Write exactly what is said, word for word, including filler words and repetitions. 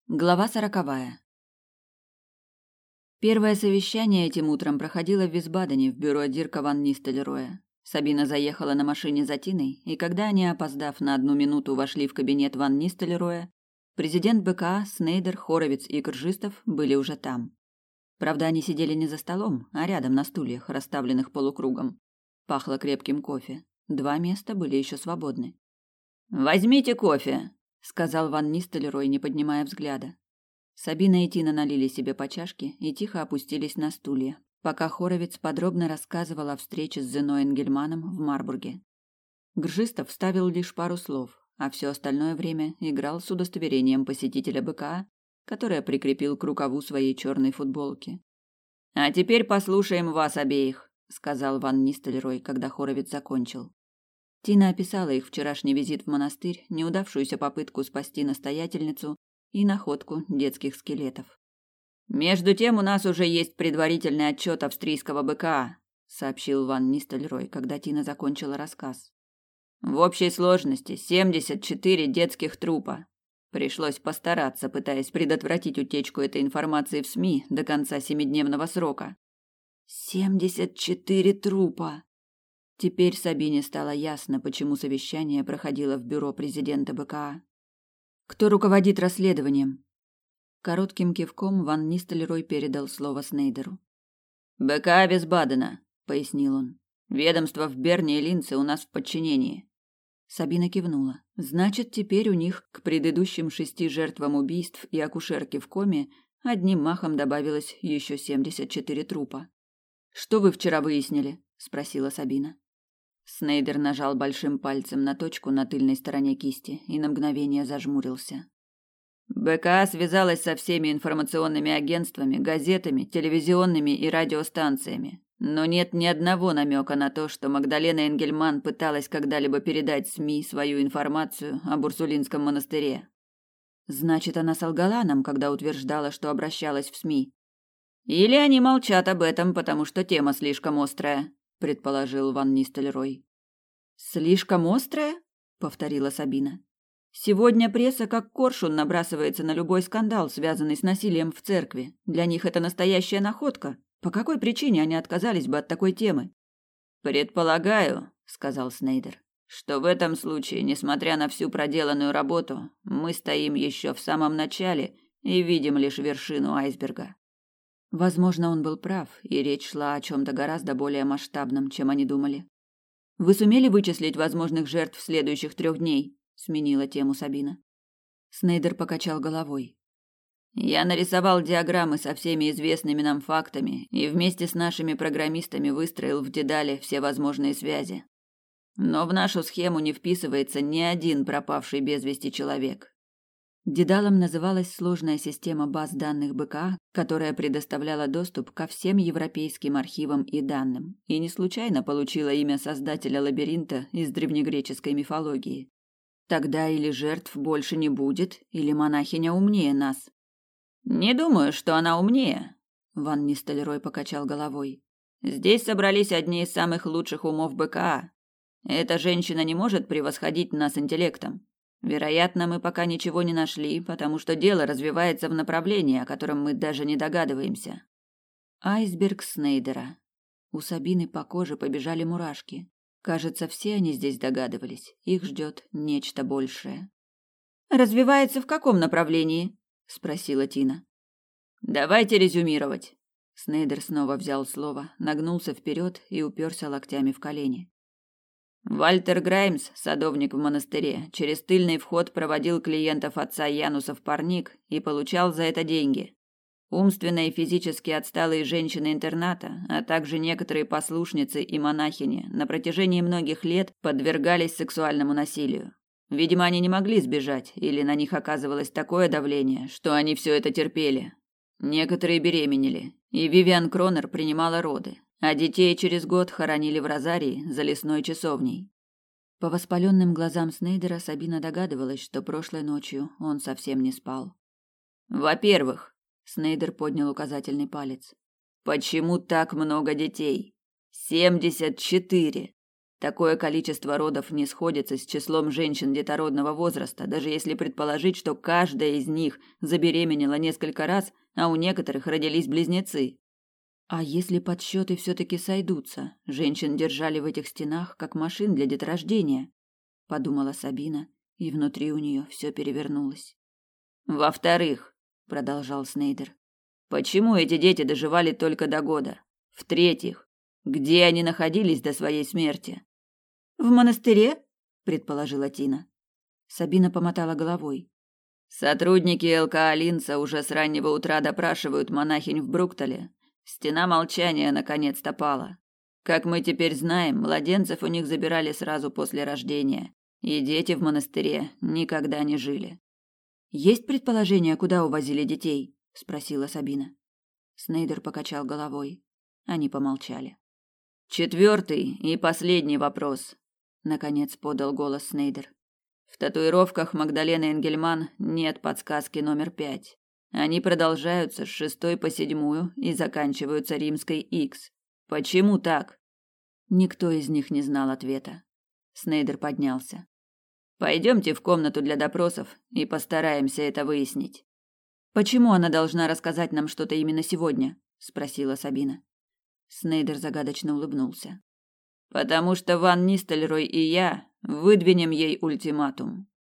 Глава сороковая. Первое совещание этим утром проходило в Висбадене в бюро Дирка ван Нистельрooя. Сабина заехала на машине за Тиной, и когда они, опоздав на одну минуту, вошли в кабинет ван Нистельрooя, президент БКА, Снейдер, Хоровиц и Кржистов были уже там. Правда, они сидели не за столом, а рядом на стульях, расставленных полукругом. Пахло крепким кофе. Два места были еще свободны. «Возьмите кофе», — сказал ван Нистельрooy, не поднимая взгляда. Сабина и Тина налили себе по чашке и тихо опустились на стулья, пока Хоровиц подробно рассказывал о встрече с Зено Энгельманом в Марбурге. Гржистов вставил лишь пару слов, а все остальное время играл с удостоверением посетителя БКА, которое прикрепил к рукаву своей черной футболки. «А теперь послушаем вас обеих», — сказал ван Нистельрooy, когда Хоровиц закончил. Тина описала их вчерашний визит в монастырь, неудавшуюся попытку спасти настоятельницу и находку детских скелетов. «Между тем у нас уже есть предварительный отчет австрийского БКА», сообщил ван Нистельрooy, когда Тина закончила рассказ. «В общей сложности семьдесят четыре детских трупа. Пришлось постараться, пытаясь предотвратить утечку этой информации в СМИ до конца семидневного срока». «семьдесят четыре трупа!» Теперь Сабине стало ясно, почему совещание проходило в бюро президента БКА. «Кто руководит расследованием?» Коротким кивком ван Нистельрooy передал слово Снейдеру. «БКА Висбадена», — пояснил он. «Ведомство в Берне и Линце у нас в подчинении». Сабина кивнула. «Значит, теперь у них к предыдущим шести жертвам убийств и акушерке в коме одним махом добавилось еще семьдесят четыре трупа». «Что вы вчера выяснили?» — спросила Сабина. Снейдер нажал большим пальцем на точку на тыльной стороне кисти и на мгновение зажмурился. БКА связалась со всеми информационными агентствами, газетами, телевизионными и радиостанциями, но нет ни одного намека на то, что Магдалена Энгельман пыталась когда-либо передать СМИ свою информацию об Урсулинском монастыре. Значит, она солгала нам, когда утверждала, что обращалась в СМИ. Или они молчат об этом, потому что тема слишком острая, предположил ван Нистельрooy. Слишком острая? Повторила Сабина. Сегодня пресса как коршун набрасывается на любой скандал, связанный с насилием в церкви. Для них это настоящая находка. По какой причине они отказались бы от такой темы? Предполагаю, сказал Снейдер, что в этом случае, несмотря на всю проделанную работу, мы стоим еще в самом начале и видим лишь вершину айсберга. Возможно, он был прав, и речь шла о чем-то гораздо более масштабном, чем они думали. «Вы сумели вычислить возможных жертв следующих трех дней?» – сменила тему Сабина. Снейдер покачал головой. «Я нарисовал диаграммы со всеми известными нам фактами и вместе с нашими программистами выстроил в Дедале все возможные связи. Но в нашу схему не вписывается ни один пропавший без вести человек». Дедалом называлась сложная система баз данных БКА, которая предоставляла доступ ко всем европейским архивам и данным, и не случайно получила имя создателя лабиринта из древнегреческой мифологии. Тогда или жертв больше не будет, или монахиня умнее нас. «Не думаю, что она умнее», — ван Нистельрooy покачал головой. «Здесь собрались одни из самых лучших умов БКА. Эта женщина не может превосходить нас интеллектом. Вероятно, мы пока ничего не нашли, потому что дело развивается в направлении, о котором мы даже не догадываемся». Айсберг Снейдера. У Сабины по коже побежали мурашки. Кажется, все они здесь догадывались. Их ждет нечто большее. «Развивается в каком направлении?» – спросила Тина. «Давайте резюмировать». Снейдер снова взял слово, нагнулся вперед и уперся локтями в колени. Вальтер Граймс, садовник в монастыре, через тыльный вход проводил клиентов отца Януса в парник и получал за это деньги. Умственно и физически отсталые женщины интерната, а также некоторые послушницы и монахини на протяжении многих лет подвергались сексуальному насилию. Видимо, они не могли сбежать, или на них оказывалось такое давление, что они все это терпели. Некоторые беременели, и Вивиан Кронер принимала роды. А детей через год хоронили в розарии за лесной часовней. По воспаленным глазам Снейдера Сабина догадывалась, что прошлой ночью он совсем не спал. «Во-первых», — Снейдер поднял указательный палец, — «почему так много детей? Семьдесят четыре. Такое количество родов не сходится с числом женщин детородного возраста, даже если предположить, что каждая из них забеременела несколько раз, а у некоторых родились близнецы. А если подсчеты все-таки сойдутся? Женщин держали в этих стенах, как машин для деторождения, подумала Сабина, и внутри у нее все перевернулось. Во-вторых, продолжал Снейдер, почему эти дети доживали только до года? В-третьих, где они находились до своей смерти? В монастыре, предположила Тина. Сабина помотала головой. Сотрудники ЛК-Алинца уже с раннего утра допрашивают монахинь в Бруктале. Стена молчания наконец-то пала. Как мы теперь знаем, младенцев у них забирали сразу после рождения, и дети в монастыре никогда не жили. Есть предположение, куда увозили детей? Спросила Сабина. Снейдер покачал головой. Они помолчали. Четвертый и последний вопрос. Наконец подал голос Снейдер. В татуировках Магдалены Энгельман нет подсказки номер пять. Они продолжаются с шестой по седьмую и заканчиваются римской Х. Почему так? Никто из них не знал ответа. Снейдер поднялся. Пойдемте в комнату для допросов и постараемся это выяснить. Почему она должна рассказать нам что-то именно сегодня? Спросила Сабина. Снейдер загадочно улыбнулся. Потому что Ван Нистельрой и я выдвинем ей ультиматум.